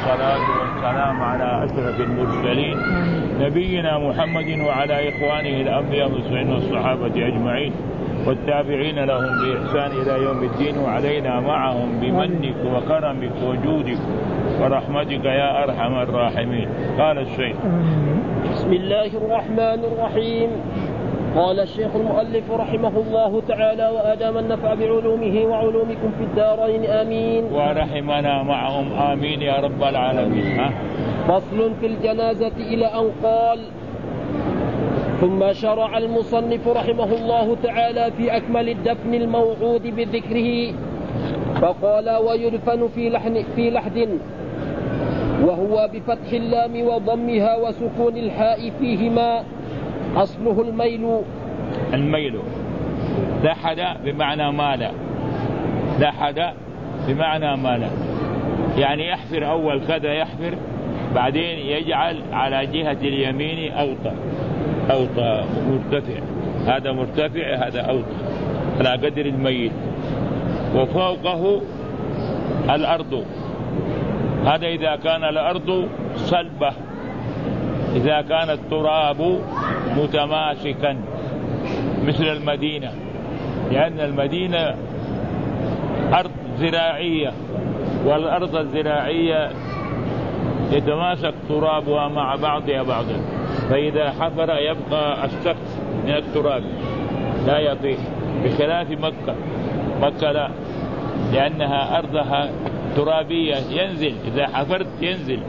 والصلاة والسلام على أشرف المرسلين نبينا محمد وعلى إخوانه الأنبياء والمرسلين والصحابة أجمعين والتابعين لهم بإحسان إلى يوم الدين، وعلينا معهم بمنك وكرمك وجودك ورحمتك يا أرحم الراحمين. قال الشيخ: بسم الله الرحمن الرحيم. قال الشيخ المؤلف رحمه الله تعالى: وآدم النفع بعلومه وعلومكم في الدارين آمين. ورحمنا معهم آمين يا رب العالمين. فصل في الجنازة إلى أن قال: ثم شرع المصنف رحمه الله تعالى في أكمل الدفن الموعود بذكره، فقال: ويدفن في لحد، وهو بفتح اللام وضمها وسكون الحاء فيهما، أصله الميل. لحد بمعنى مال، لحد بمعنى مال، يعني يحفر أول كذا يحفر، بعدين يجعل على جهة اليمين أوطى مرتفع، هذا مرتفع هذا أوطى على قدر الميت، وفوقه الأرض، هذا إذا كان الأرض صلبة، إذا كان التراب متماسكا مثل المدينة، لأن المدينة أرض زراعية، والأرض الزراعية يتماسك ترابها مع بعضها بعضا، فإذا حفر يبقى السقف من التراب لا يطيح، بخلاف مكة لا، لأنها أرضها ترابية ينزل، إذا حفرت ينزل.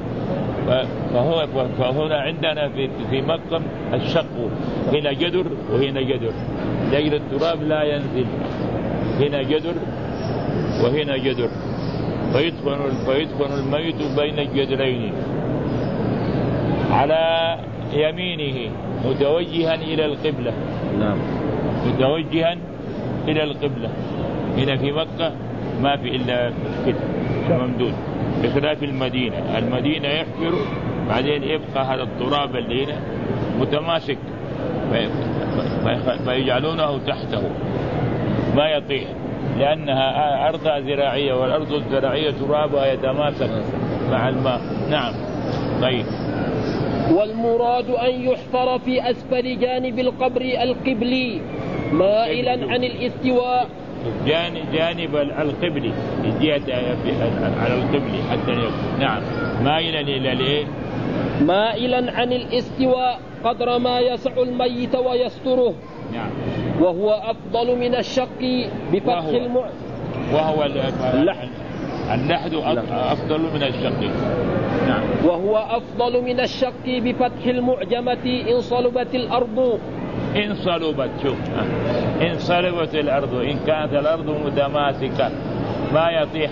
فهنا عندنا في مكة الشق، هنا جدر وهنا جدر، لأجل التراب لا ينزل، هنا جدر وهنا جدر، فيدفن الميت بين الجدرين على يمينه متوجها إلى القبلة. نعم، متوجها إلى القبلة. هنا في مكة ما في إلا كده ممدود، بخلاف المدينة يحفر، بعدين يبقى هذا التراب اللي هنا متماسك فيجعلونه تحته ما يطيح، لأنها أرض زراعية، والأرض الزراعية ترابها يتماسك مع الماء. نعم. طيب. والمراد أن يحفر في أسفل جانب القبر القبلي مائلا عن الاستواء، جانب القبلي، الجهة على القبلي حتى يكون. نعم. مائلا إلى الإيه؟ مائلا عن الاستواء قدر ما يسع الميت ويستره. نعم. وهو أفضل من الشق بفتح وهو اللحد أفضل من الشق. نعم. وهو أفضل من الشق بفتح المعجمة إن صلبت الأرض. إن صلبت، شوف، إن صلبت الأرض، إن كانت الأرض متماسكة ما يطيح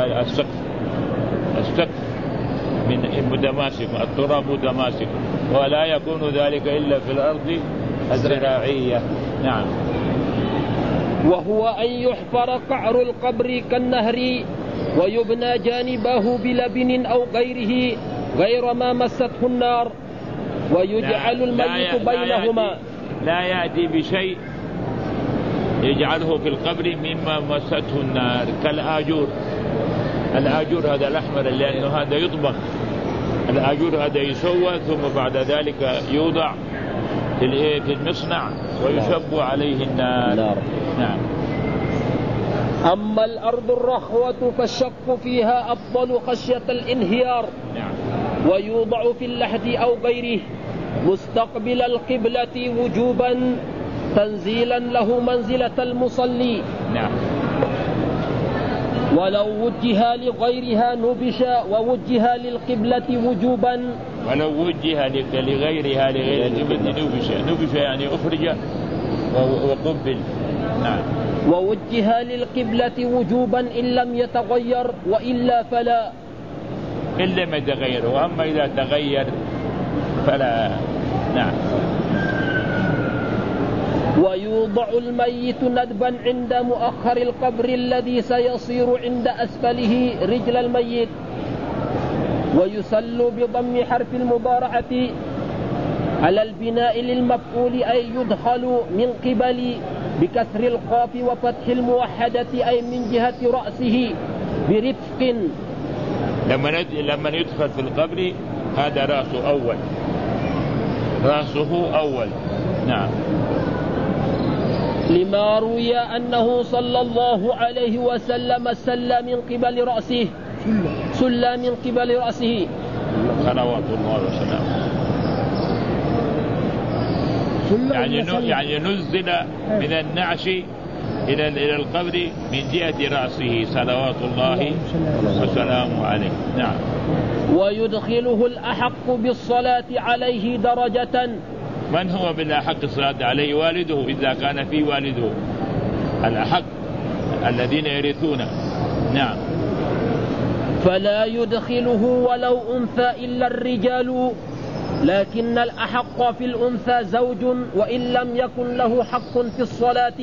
السقف من متماسك، التراب متماسك، ولا يكون ذلك إلا في الأرض الزراعية. نعم. وهو أن يحفر قعر القبر كالنهر، ويبنى جانبه بلبن أو غيره غير ما مسته النار، ويجعل الميت بينهما. لا يأتي بشيء يجعله في القبر مما مسته النار، كالآجور. الآجور هذا الأحمر لأنه هذا يطبخ، الآجور هذا يسوى ثم بعد ذلك يوضع في المصنع ويشب عليه النار. نعم. أما الأرض الرخوة فالشق فيها أفضل خشية الانهيار. نعم. ويوضع في اللحد أو غيره مستقبل القبلة وجوبا تنزيلا له منزلة المصلي. نعم. ولو وجه لغيرها نبش، ووجه للقبلة وجوبا. ولو وجه لغيرها لغير القبلة نبش يعني أخرج وقبل. نعم. ووجه للقبلة وجوبا إن لم يتغير، وإلا فلا. إن لم يتغير، وأما إذا تغير فلا. نعم. ويوضع الميت ندبا عند مؤخر القبر الذي سيصير عند أسفله رجل الميت، ويسل بضم حرف المضارعة على البناء للمفعول أي يدخل من قبل بكسر القاف وفتح الموحدة أي من جهة رأسه برفق لما يدخل في القبر هذا رأسه أول. نعم. لما روي أنه صلى الله عليه وسلم سل من قبل رأسه صلوات الله وسلامه. يعني نزل من النعش إلى القبر من جهة رأسه صلوات الله وسلامه عليه. نعم. ويدخله الأحق بالصلاة عليه درجة. من هو بالأحق الصلاة عليه؟ والده، إذا كان فيه والده الأحق الذين يرثون. نعم. فلا يدخله ولو أنثى إلا الرجال، لكن الأحق في الأنثى زوج وإن لم يكن له حق في الصلاة.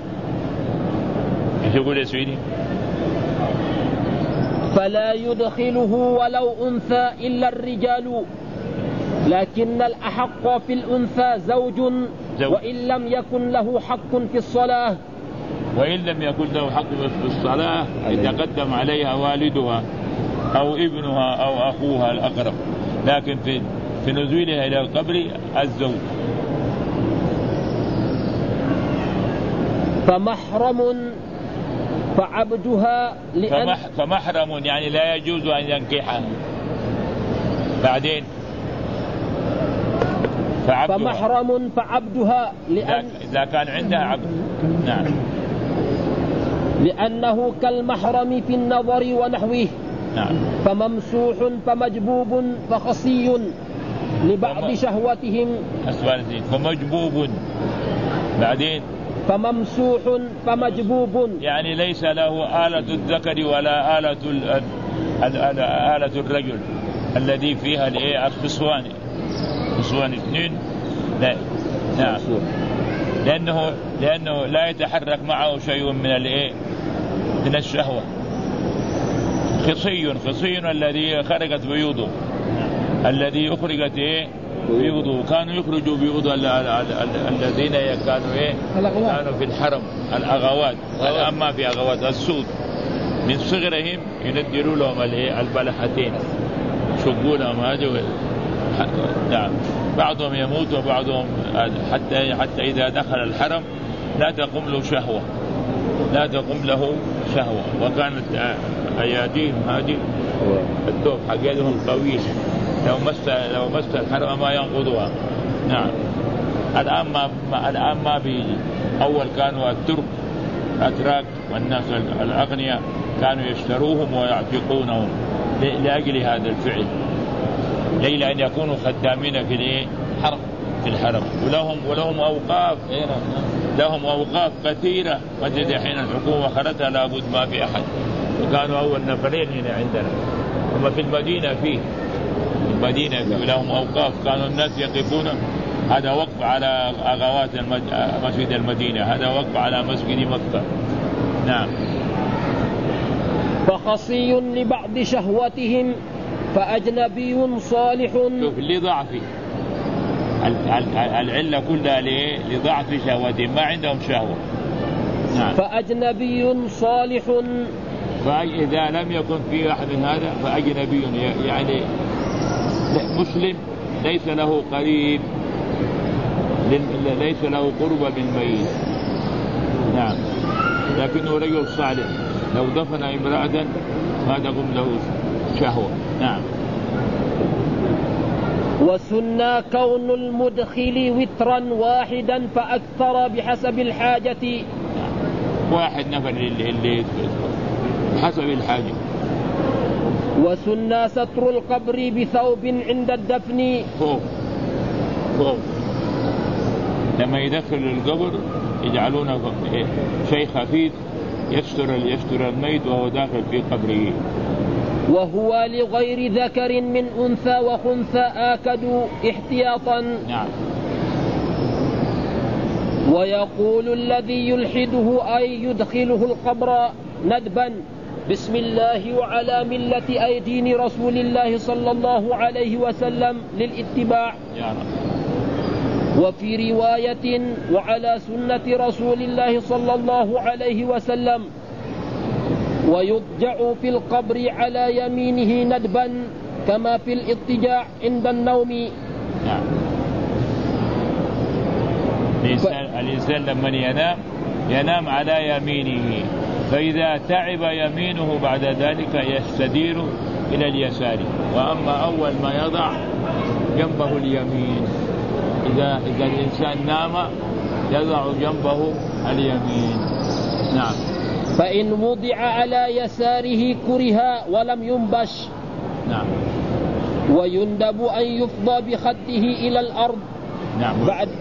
ايش يقول يا سيدي؟ فلا يدخله ولو أنثى إلا الرجال، لكن الأحق في الأنثى زوج وإن لم يكن له حق في الصلاة. وإن لم يكن له حق في الصلاة يتقدم عليها والدها أو ابنها أو أخوها الأقرب، لكن في نزولها إلى القبر الزوج. فمحرم فعبدها فمحرم يعني لا يجوز أن ينكحها. بعدين فمحرم فعبدها إذا كان عندها عبد. نعم. لأنه كالمحرم في النظر ونحوه. نعم. فممسوح فمجبوب فخصي لبعض شهوتهم. فمجبوب. بعدين فممسوح فمجبوب يعني ليس له آلة الذكر ولا آلة الرجل الذي فيها الخصوان اثنين. لا. نعم. لأنه لا يتحرك معه شيء من الشهوة. خصي الذي خرجت بيوضه، الذي أخرجت بيوضه. كانوا يخرجوا بيوض الذين كانوا في الحرم، الأغوات. الآن ما في أغوات، السود من صغرهم يندروا لهم البلحتين، شقوا لهم هذا. نعم. بعضهم يموت وبعضهم حتى إذا دخل الحرم لا تقوم له شهوة. وكانت أياديهم هذه الثوب حقيقهم طويل، لو مس الحرم ما ينقضها. نعم. الآن ما بيجي. أول كانوا الترك أتراك والناس الأغنياء كانوا يشتروهم ويعتقونهم لأجل هذا الفعل، ليلة أن يكونوا خدامين في الحرم. ولهم أوقاف كثيرة. وجد حين الحكومة خرتها لابد ما في أحد. وكانوا أول نفرين هنا عندنا، هم في المدينة فيه لهم أوقاف. كانوا الناس يقفون، هذا وقف على أغوات مسجد المدينة، هذا وقف على مسجد مكة. نعم. فخصي لبعض شهوتهم فأجنبي صالح. لضعف العلة كلها لضعف شهوتهم، ما عندهم شهوة. نعم. فأجنبي صالح. فإذا لم يكن في أحد من هذا فأجنبي يعني مسلم ليس له قريب، ليس له قرب بالميت. نعم. لكنه رجل صالح لو دفن امرأة ما تقوم له شهوة. نعم. وسنى كون المدخل وترا واحدا فأكثر بحسب الحاجة. واحد نفر اللي حسب الحاجة. وسنى ستر القبر بثوب عند الدفن. فوق لما يدخل القبر يجعلونه شيء خفيف يستر الميت وهو داخل في قبره. وهو لغير ذكر من أنثى وخنثى آكد احتياطا. نعم. ويقول الذي يلحده أي يدخله القبر ندبا بسم الله وعلى ملة أي دين رسول الله صلى الله عليه وسلم للاتباع. وفي رواية وعلى سنة رسول الله صلى الله عليه وسلم. ويضجع في القبر على يمينه ندبا كما في الاضطجاع عند النوم. نعم. الإنسان لما ينام على يمينه، فإذا تعب يمينه بعد ذلك يستدير إلى اليسار. وأما أول ما يضع جنبه اليمين، إذا الإنسان نام يضع جنبه اليمين. نعم. فإن وضع على يساره كره ولم ينبش. نعم. ويندب أن يفضى بخده إلى الأرض. نعم.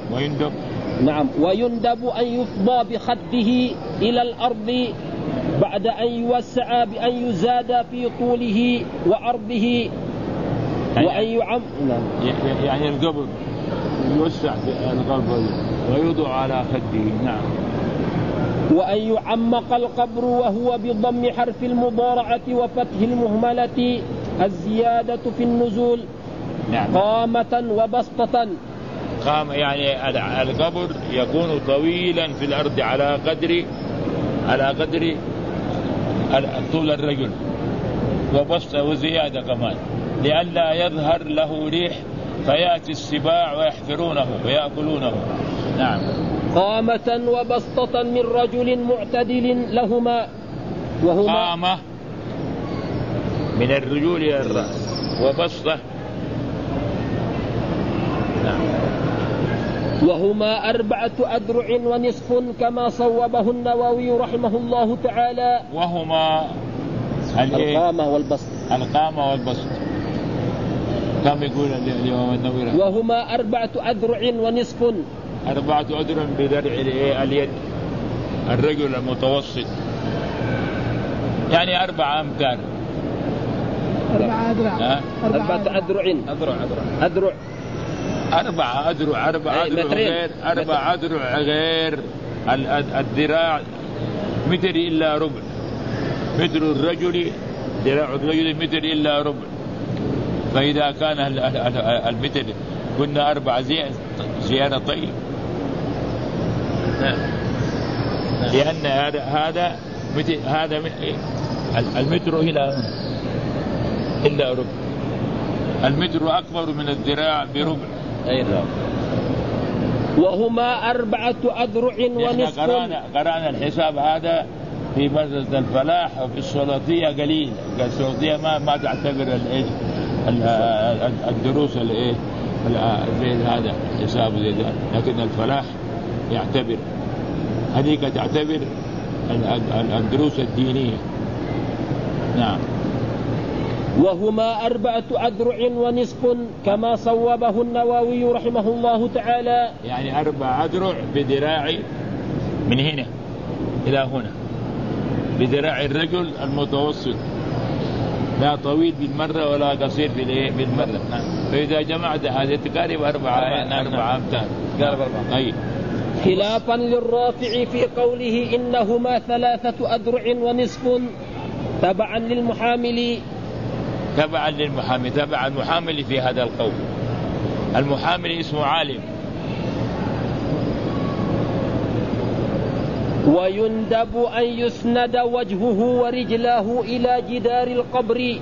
ويندب أن يفضى بخده إلى الأرض بعد أن يوسع بأن يزاد في طوله وعرضه وأن يعني القبر يوسع في القبر ويوضع على خده. نعم. وأن يعمق القبر وهو بضم حرف المضارعة وفتح المهملة الزيادة في النزول. نعم. قامة وبسطة. قام يعني القبر يكون طويلا في الأرض على قدر طول الرجل، وبسطة وزيادة كمان، لئلا يظهر له ريح فيأتي السباع ويحفرونه ويأكلونه. نعم. قامة وبسطة من رجل معتدل لهما، وهما قامة من الرجول إلى الرأس، وبسطة. نعم. وهما 4 أذرع ونصف كما صوبه النووي رحمه الله تعالى. وهما القامة والبسط. كم يقول اليوم النووي؟ وهما 4 أذرع ونصف. 4 أذرع بذرع اليد الرجل المتوسط، يعني 4 أمتار. 4 أذرع. 4 أذرع. أذرع. 4 أذرع. 4 أذرع غير الذراع متر إلا ربع. متر الرجل، ذراع الرجل متر إلا ربع. فإذا كان المتر كنا 4 زيادة طيب. لأن هذا المتر إلا ربع. المتر أكبر من الذراع بربع. وهما 4 أذرع ونصف. قرأنا الحساب هذا في مدرسة الفلاح وفي السلطية قليل. السلطية ما تعتبر الدروس زي هذا حساب زي ذا، لكن الفلاح يعتبر، هذيك تعتبر الدروس الدينية. نعم. وهما 4 أذرع ونصف كما صوبه النووي رحمه الله تعالى. يعني 4 أذرع بذراع من هنا إلى هنا، بذراع الرجل المتوسط، لا طويل بالمرة ولا قصير بالمرة. فإذا جمعت هذه تقارب 4 أمتار. أي. خلافا للرافع في قوله إنهما 3 أذرع ونصف تبعا للمحامل. تبع المحامل في هذا القول. المحامل اسمه عالم. ويندب أن يسند وجهه ورجلاه إلى جدار القبر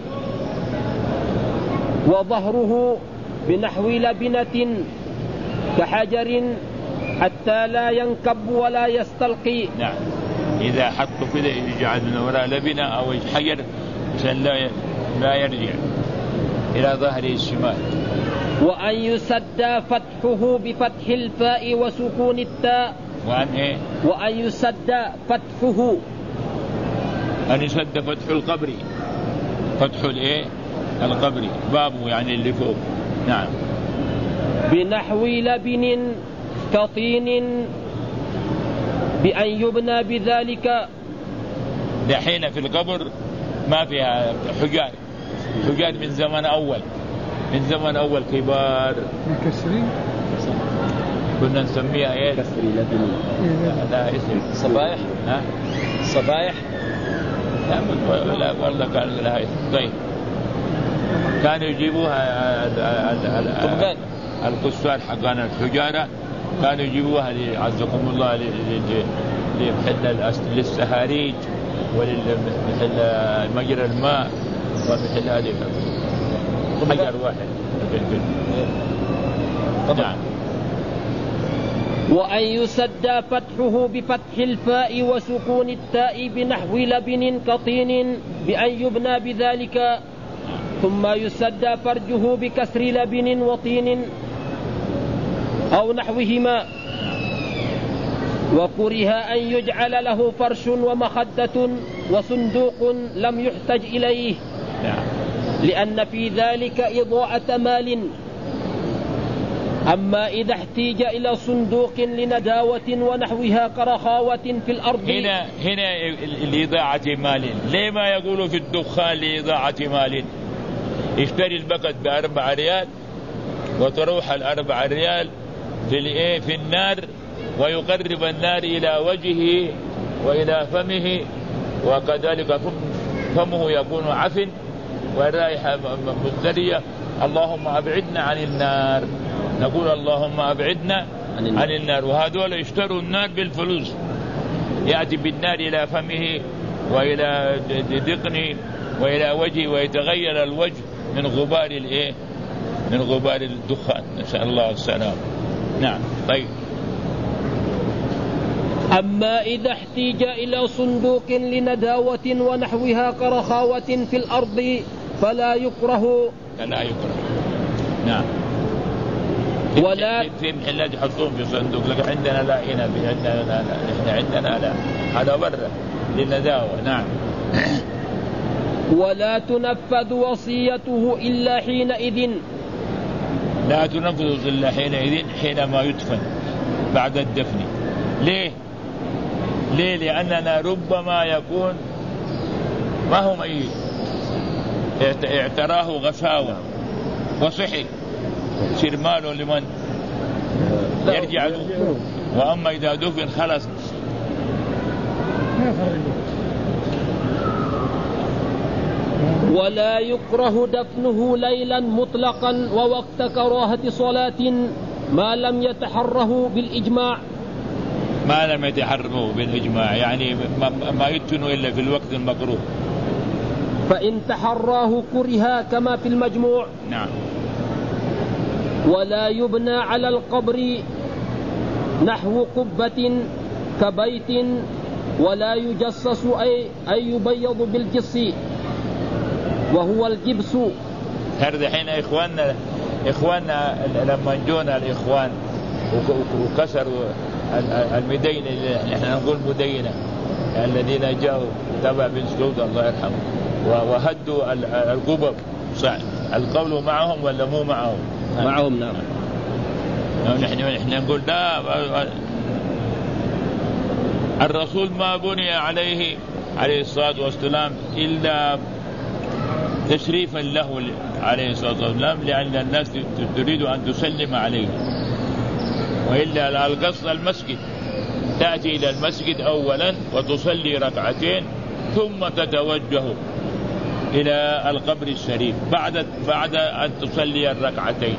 وظهره بنحو لبنة كحجر حتى لا ينكب ولا يستلقي. نعم. إذا حطوا كده يجعل من وراء لبنة أو حجر عشان لا يرجع إلى ظهره الشمال. وأن يسد فتحه بفتح الفاء وسكون التاء. وأن يسد فتحه. أن يسد فتح القبر. فتح القبر بابه يعني اللي فوق. نعم. بنحو لبن كطين بأن يبنى بذلك. دحين في القبر ما فيها حجار من زمن أول كبار مكسرين، كنا نسميها كسري لبن. لا اسم صبايح. صبايح. لا والله كان لها اسم. طيب كانوا يجيبوها القصار حقنا الحجارة، كانوا يجيبوها عزكم الله للسهاريج مثل مجرى الماء ومثل هذه حجر واحد. نعم. وأن يسدى فتحه بفتح الفاء وسكون التاء بنحو لبن كطين بأن يبنى بذلك، ثم يسدى فرجه بكسر لبن وطين أو نحوهما. وكره أن يجعل له فرش ومخدة وصندوق لم يحتج إليه، لأن في ذلك إضاعة مال. أما إذا احتيج إلى صندوق لنداوة ونحوها كرخاوة في الأرض. هنا لإضاعة مال. ليه ما يقولوا في الدخان لإضاعة مال؟ اشتري البكت ب4 ريال وتروح 4 ريال في النار، ويقرب النار إلى وجهه وإلى فمه، وكذلك فمه يكون عفن والرائحة مزدرية. اللهم أبعدنا عن النار، نقول اللهم أبعدنا عن النار. وهذول اشتروا النار بالفلوس، يأتي بالنار إلى فمه وإلى دقنه وإلى وجهه، ويتغير الوجه من غبار من غبار الدخان، نسأل الله السلام. نعم. طيب. أما إذا احتيج إلى صندوق لنداوة ونحوها كرخاوة في الأرض فلا يكره. نعم. ولا في محلات يحطون في صندوق، لكن عندنا لا. هنا عندنا لا، هذا برا للنداوة. نعم. ولا تنفذ وصيته إلا حينئذ. لا تنفذ إلا حينئذ، حينما يدفن بعد الدفن. ليه؟ لأننا ربما يكون ما هو ميت، اعتراه غشاوة وصحي، يصير ماله لمن يرجع له. وأما إذا دفن خلص. ولا يكره دفنه ليلا مطلقا ووقت كراهة صلاة ما لم يتحره بالإجماع. ما لم يتحرموا بالإجماع، يعني ما يدفنوا إلا في الوقت المكروه. فإن تحراه كره كما في المجموع. نعم. ولا يبنى على القبر نحو قبة كبيت، ولا يجصص أي يبيض بالجص وهو الجبس. هذا حين إخواننا لما جونا الإخوان وكسروا المدينة اللي احنا نقول مدينة، الذين جاءوا تبع بن سعود الله يرحمه وهدوا القبب، القول معهم ولا مو معهم؟ معهم. نعم. نحن نقول لا، الرسول ما بني عليه الصلاة والسلام إلا تشريفا له عليه الصلاة والسلام، لأن الناس تريد أن تسلم عليه. وإلا القصد المسجد، تأتي إلى المسجد أولا وتصلي ركعتين ثم تتوجه إلى القبر الشريف بعد أن تصلي الركعتين.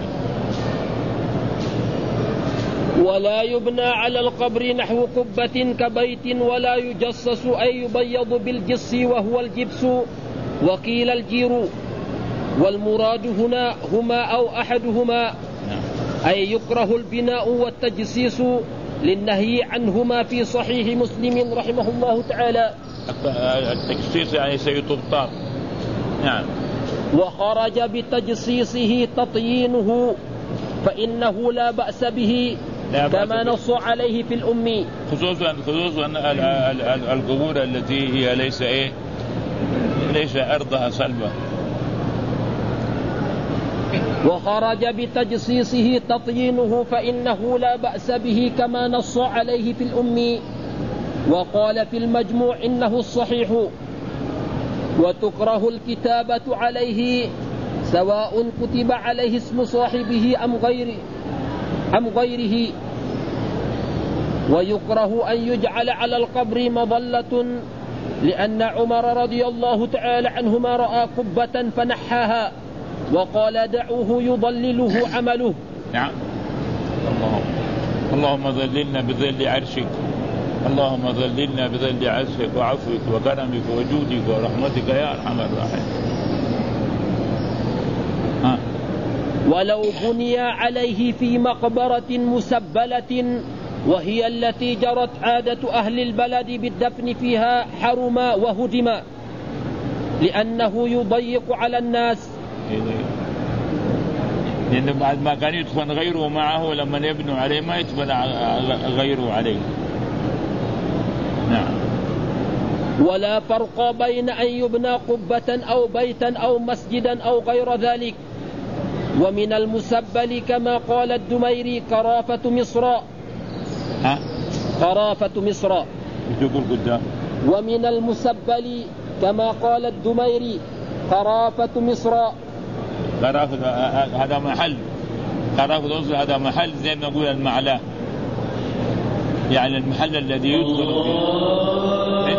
ولا يبنى على القبر نحو قبة كبيت، ولا يجصص أي يبيض بالجص وهو الجبس، وقيل الجير. والمراد هنا هما أو أحدهما، أي يكره البناء والتجسيس للنهي عنهما في صحيح مسلم رحمه الله تعالى. التجسيس يعني سيطبطب. نعم. وخرج بتجسيسه تطيينه فإنه لا بأس به كما نص عليه في الأم، خصوصا القبور التي هي ليس أرضها صلبة. وخرج بتجسيسه تطيينه فإنه لا بأس به كما نص عليه في الأم. وقال في المجموع إنه الصحيح. وتكره الكتابة عليه سواء كتب عليه اسم صاحبه أم غيره. ويكره أن يجعل على القبر مظلة، لأن عمر رضي الله تعالى عنهما رأى قبة فنحاها وقال دعوه يضلله عمله. نعم. اللهم ظللنا بظل عرشك اللهم ظللنا بظل عزفك وعفوك وكرمك وجودك ورحمتك يا أرحم الراحمين. ولو بني عليه في مقبرة مسبلة وهي التي جرت عادة أهل البلد بالدفن فيها حرم وهدم، لأنه يضيق على الناس. لأنه بعد ما كان يدفن غيره معه لما يبنوا عليه ما يدفن غيره عليه. نعم. ولا فرق بين أن يبنى قبة أو بيتا أو مسجدا أو غير ذلك. ومن المسبل كما قال الدميري قرافة مصر. قرافة مصر. ومن المسبل كما قال الدميري قرافة مصر. قرافة هذا محل، قرافة مصر هذا محل زي ما نقول المعلاه، يعني المحل الذي يدخل فيه